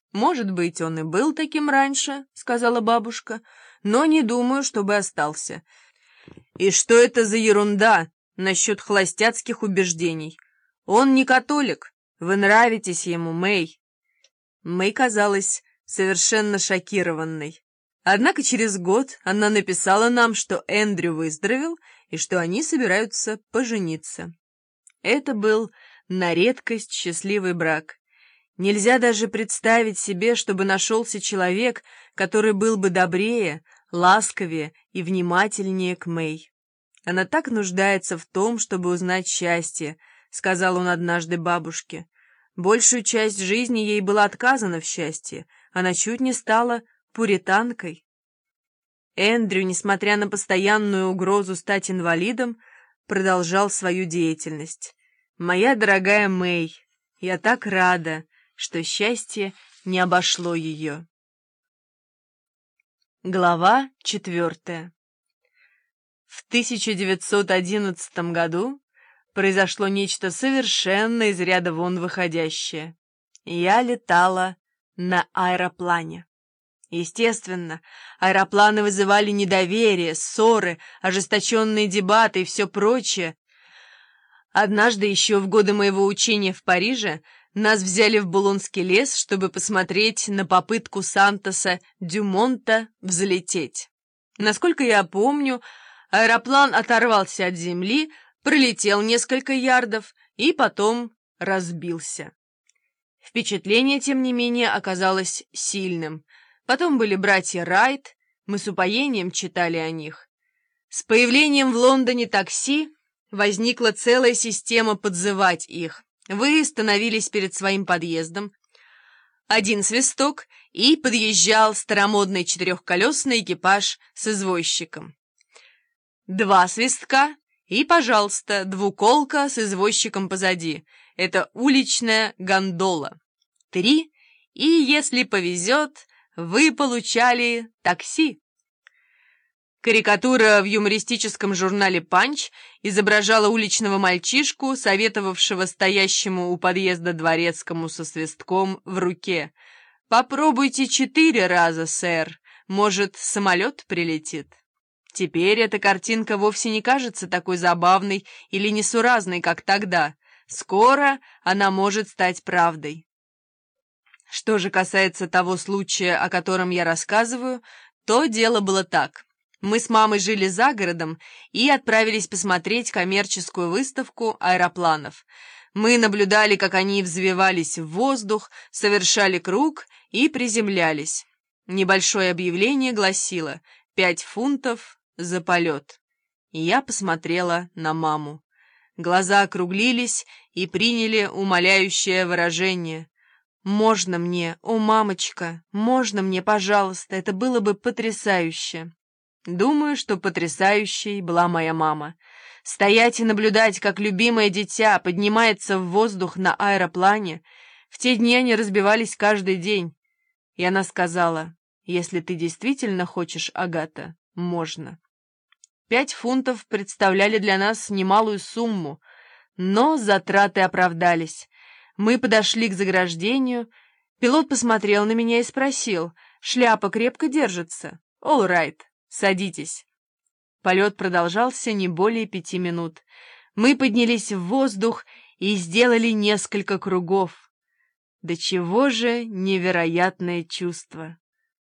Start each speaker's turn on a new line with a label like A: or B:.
A: «Может быть, он и был таким раньше», — сказала бабушка, «но не думаю, чтобы остался». «И что это за ерунда насчет холостяцких убеждений? Он не католик. Вы нравитесь ему, Мэй». Мэй казалась совершенно шокированной. Однако через год она написала нам, что Эндрю выздоровел и что они собираются пожениться. Это был на редкость счастливый брак. Нельзя даже представить себе, чтобы нашелся человек, который был бы добрее, ласковее и внимательнее к Мэй. «Она так нуждается в том, чтобы узнать счастье», — сказал он однажды бабушке. «Большую часть жизни ей было отказано в счастье. Она чуть не стала пуританкой». Эндрю, несмотря на постоянную угрозу стать инвалидом, продолжал свою деятельность. «Моя дорогая Мэй, я так рада, что счастье не обошло ее». Глава 4. В 1911 году произошло нечто совершенно из ряда вон выходящее. Я летала на аэроплане. Естественно, аэропланы вызывали недоверие, ссоры, ожесточенные дебаты и все прочее. Однажды еще в годы моего учения в Париже нас взяли в Булонский лес, чтобы посмотреть на попытку Сантоса Дюмонта взлететь. Насколько я помню, аэроплан оторвался от земли, пролетел несколько ярдов и потом разбился. Впечатление, тем не менее, оказалось сильным. Потом были братья Райт, мы с упоением читали о них. С появлением в Лондоне такси возникла целая система подзывать их. Вы становились перед своим подъездом. Один свисток, и подъезжал старомодный четырехколесный экипаж с извозчиком. Два свистка, и, пожалуйста, двуколка с извозчиком позади. Это уличная гондола. Три, и, если повезет, вы получали такси. Карикатура в юмористическом журнале «Панч» изображала уличного мальчишку, советовавшего стоящему у подъезда дворецкому со свистком в руке: «Попробуйте 4 раза, сэр, может, самолет прилетит». Теперь эта картинка вовсе не кажется такой забавной или несуразной, как тогда. Скоро она может стать правдой. Что же касается того случая, о котором я рассказываю, то дело было так. Мы с мамой жили за городом и отправились посмотреть коммерческую выставку аэропланов. Мы наблюдали, как они взвивались в воздух, совершали круг и приземлялись. Небольшое объявление гласило: 5 фунтов за полет. И я посмотрела на маму. Глаза округлились и приняли умоляющее выражение. «Можно мне, о, мамочка, можно мне, пожалуйста, это было бы потрясающе». Думаю, что потрясающей была моя мама. Стоять и наблюдать, как любимое дитя поднимается в воздух на аэроплане. В те дни они разбивались каждый день. И она сказала: «Если ты действительно хочешь, Агата, можно». 5 фунтов представляли для нас немалую сумму, но затраты оправдались. Мы подошли к заграждению. Пилот посмотрел на меня и спросил: «Шляпа крепко держится?» «All right, садитесь». Полет продолжался не более 5 минут. Мы поднялись в воздух и сделали несколько кругов. До чего же невероятное чувство!